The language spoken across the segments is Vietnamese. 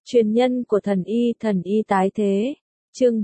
Truyền nhân của thần y tái thế. Chương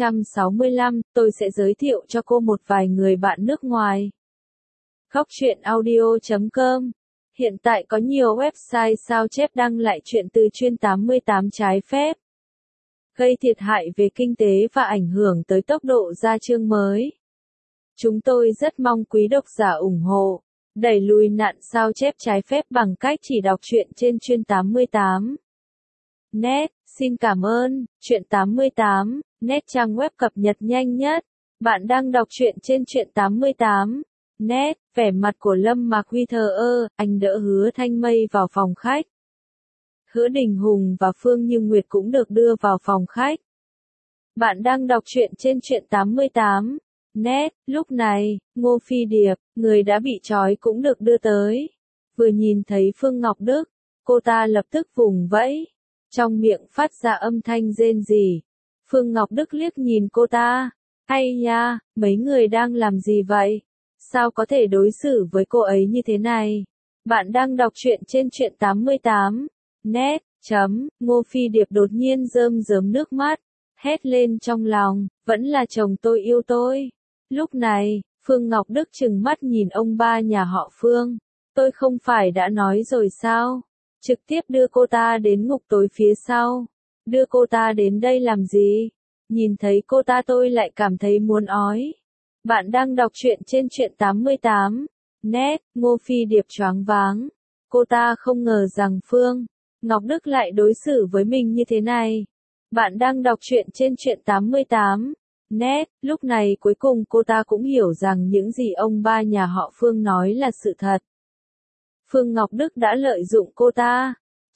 465, tôi sẽ giới thiệu cho cô một vài người bạn nước ngoài. Góc truyện audio.com. Hiện tại có nhiều website sao chép đăng lại chuyện từ chuyên 88 trái phép, gây thiệt hại về kinh tế và ảnh hưởng tới tốc độ ra chương mới. Chúng tôi rất mong quý độc giả ủng hộ, đẩy lùi nạn sao chép trái phép bằng cách chỉ đọc truyện trên chuyên 88. Net, xin cảm ơn, truyện 88, Net trang web cập nhật nhanh nhất. Bạn đang đọc truyện trên truyện 88. Net, vẻ mặt của Lâm Mạc Huy thờ ơ, anh đỡ Hứa Thanh Mây vào phòng khách. Hứa Đình Hùng và Phương Như Nguyệt cũng được đưa vào phòng khách. Bạn đang đọc truyện trên truyện 88. Net, lúc này, Ngô Phi Điệp, người đã bị trói cũng được đưa tới. Vừa nhìn thấy Phương Ngọc Đức, cô ta lập tức vùng vẫy, trong miệng phát ra âm thanh rên rỉ. Phương Ngọc Đức liếc nhìn cô ta, hay nha, mấy người đang làm gì vậy? Sao có thể đối xử với cô ấy như thế này? Bạn đang đọc truyện trên truyện 88. Net, Ngô Phi Điệp đột nhiên rơm rớm nước mắt, hét lên trong lòng, vẫn là chồng tôi yêu tôi. Lúc này, Phương Ngọc Đức trừng mắt nhìn ông ba nhà họ Phương. Tôi không phải đã nói rồi sao? Trực tiếp đưa cô ta đến ngục tối phía sau. Đưa cô ta đến đây làm gì? Nhìn thấy cô ta tôi lại cảm thấy muốn ói. Bạn đang đọc truyện trên truyện 88. Net, Ngô Phi Điệp choáng váng. Cô ta không ngờ rằng Phương Ngọc Đức lại đối xử với mình như thế này. Bạn đang đọc truyện trên truyện 88. Net, lúc này cuối cùng cô ta cũng hiểu rằng những gì ông ba nhà họ Phương nói là sự thật. Phương Ngọc Đức đã lợi dụng cô ta.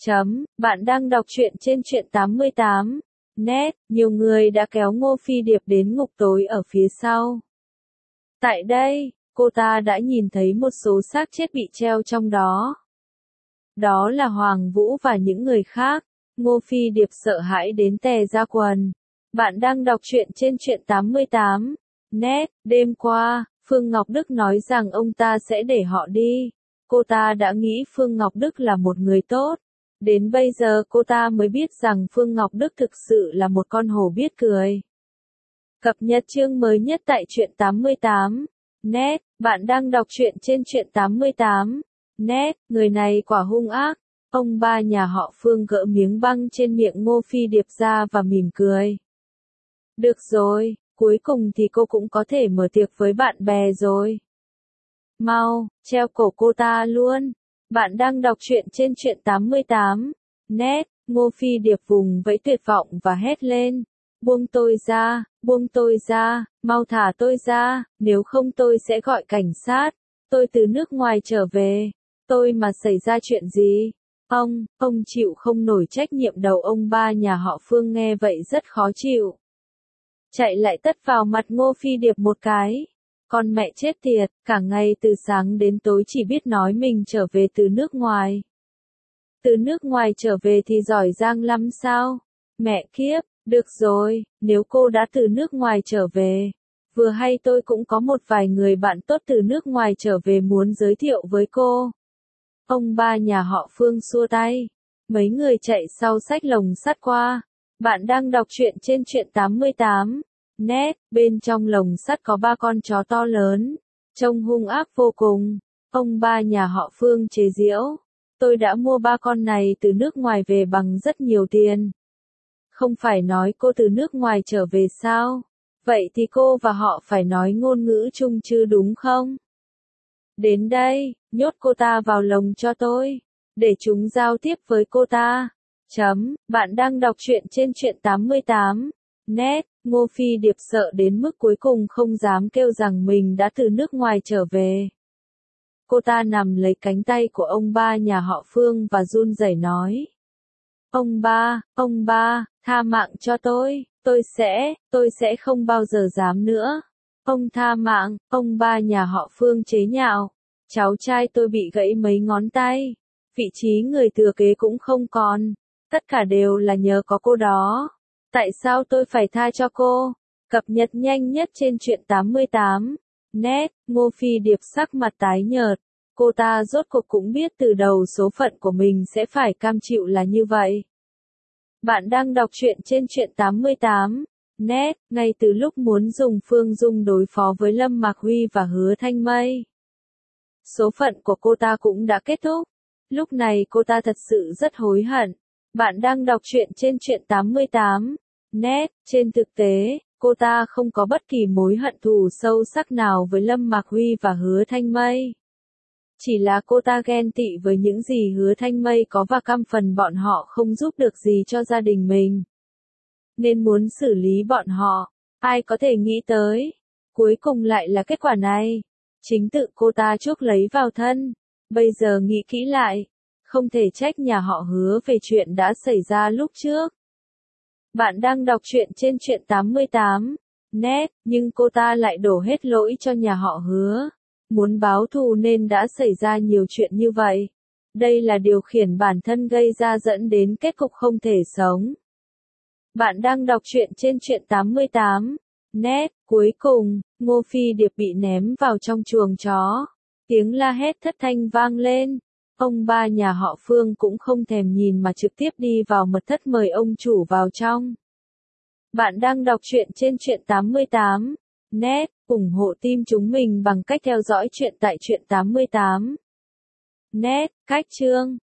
Bạn đang đọc truyện trên truyện 88. Net, nhiều người đã kéo Ngô Phi Điệp đến ngục tối ở phía sau. Tại đây, cô ta đã nhìn thấy một số xác chết bị treo trong đó. Đó là Hoàng Vũ và những người khác. Ngô Phi Điệp sợ hãi đến tè ra quần. Bạn đang đọc truyện trên truyện 88. Net, đêm qua, Phương Ngọc Đức nói rằng ông ta sẽ để họ đi. Cô ta đã nghĩ Phương Ngọc Đức là một người tốt. Đến bây giờ cô ta mới biết rằng Phương Ngọc Đức thực sự là một con hổ biết cười. Cập nhật chương mới nhất tại truyện 88. Net, bạn đang đọc truyện trên truyện 88. Net, người này quả hung ác. Ông ba nhà họ Phương gỡ miếng băng trên miệng Ngô Phi Điệp ra và mỉm cười. Được rồi, cuối cùng thì cô cũng có thể mở tiệc với bạn bè rồi. Mau, treo cổ cô ta luôn. Bạn đang đọc truyện trên truyện 88. Net, Ngô Phi Điệp vùng vẫy tuyệt vọng và hét lên. Buông tôi ra, mau thả tôi ra, nếu không tôi sẽ gọi cảnh sát. Tôi từ nước ngoài trở về. Tôi mà xảy ra chuyện gì? Ông chịu không nổi trách nhiệm đầu ông ba nhà họ Phương nghe vậy rất khó chịu. Chạy lại tắt vào mặt Ngô Phi Điệp một cái. Con mẹ chết tiệt, cả ngày từ sáng đến tối chỉ biết nói mình trở về từ nước ngoài. Từ nước ngoài trở về thì giỏi giang lắm sao? Mẹ kiếp, được rồi, nếu cô đã từ nước ngoài trở về. Vừa hay tôi cũng có một vài người bạn tốt từ nước ngoài trở về muốn giới thiệu với cô. Ông ba nhà họ Phương xua tay. Mấy người chạy sau xách lồng sắt qua. Bạn đang đọc truyện trên truyện 88. Net, bên trong lồng sắt có 3 con chó to lớn. Trông hung ác vô cùng. Ông ba nhà họ Phương chế giễu. Tôi đã mua 3 con này từ nước ngoài về bằng rất nhiều tiền. Không phải nói cô từ nước ngoài trở về sao? Vậy thì cô và họ phải nói ngôn ngữ chung chứ đúng không? Đến đây, nhốt cô ta vào lồng cho tôi. Để chúng giao tiếp với cô ta. Bạn đang đọc truyện trên truyện 88. Net, Ngô Phi Điệp sợ đến mức cuối cùng không dám kêu rằng mình đã từ nước ngoài trở về. Cô ta nằm lấy cánh tay của ông ba nhà họ Phương và run rẩy nói. Ông ba, tha mạng cho tôi sẽ không bao giờ dám nữa. Ông tha mạng, ông ba nhà họ Phương chế nhạo. Cháu trai tôi bị gãy mấy ngón tay. Vị trí người thừa kế cũng không còn. Tất cả đều là nhờ có cô đó. Tại sao tôi phải tha cho cô? Cập nhật nhanh nhất trên truyện 88. Net, Ngô Phi Điệp sắc mặt tái nhợt. Cô ta rốt cuộc cũng biết từ đầu số phận của mình sẽ phải cam chịu là như vậy. Bạn đang đọc truyện trên truyện 88 net, ngay từ lúc muốn dùng Phương Dung đối phó với Lâm Mạc Huy và Hứa Thanh Mây. Số phận của cô ta cũng đã kết thúc. Lúc này cô ta thật sự rất hối hận. Bạn đang đọc truyện trên truyện 88 net, trên thực tế, cô ta không có bất kỳ mối hận thù sâu sắc nào với Lâm Mạc Huy và Hứa Thanh Mây. Chỉ là cô ta ghen tị với những gì Hứa Thanh Mây có và căm phần bọn họ không giúp được gì cho gia đình mình. Nên muốn xử lý bọn họ. Ai có thể nghĩ tới. Cuối cùng lại là kết quả này. Chính tự cô ta chuốc lấy vào thân. Bây giờ nghĩ kỹ lại. Không thể trách nhà họ Hứa về chuyện đã xảy ra lúc trước. Bạn đang đọc truyện trên truyện 88 net, nhưng cô ta lại đổ hết lỗi cho nhà họ Hứa. Muốn báo thù nên đã xảy ra nhiều chuyện như vậy. Đây là điều khiển bản thân gây ra dẫn đến kết cục không thể sống. Bạn đang đọc truyện trên truyện 88 net, cuối cùng, Ngô Phi Điệp bị ném vào trong chuồng chó. Tiếng la hét thất thanh vang lên. Ông ba nhà họ Phương cũng không thèm nhìn mà trực tiếp đi vào mật thất mời ông chủ vào trong. Bạn đang đọc truyện trên truyện 88 net, ủng hộ team chúng mình bằng cách theo dõi truyện tại truyện 88 net, cách chương.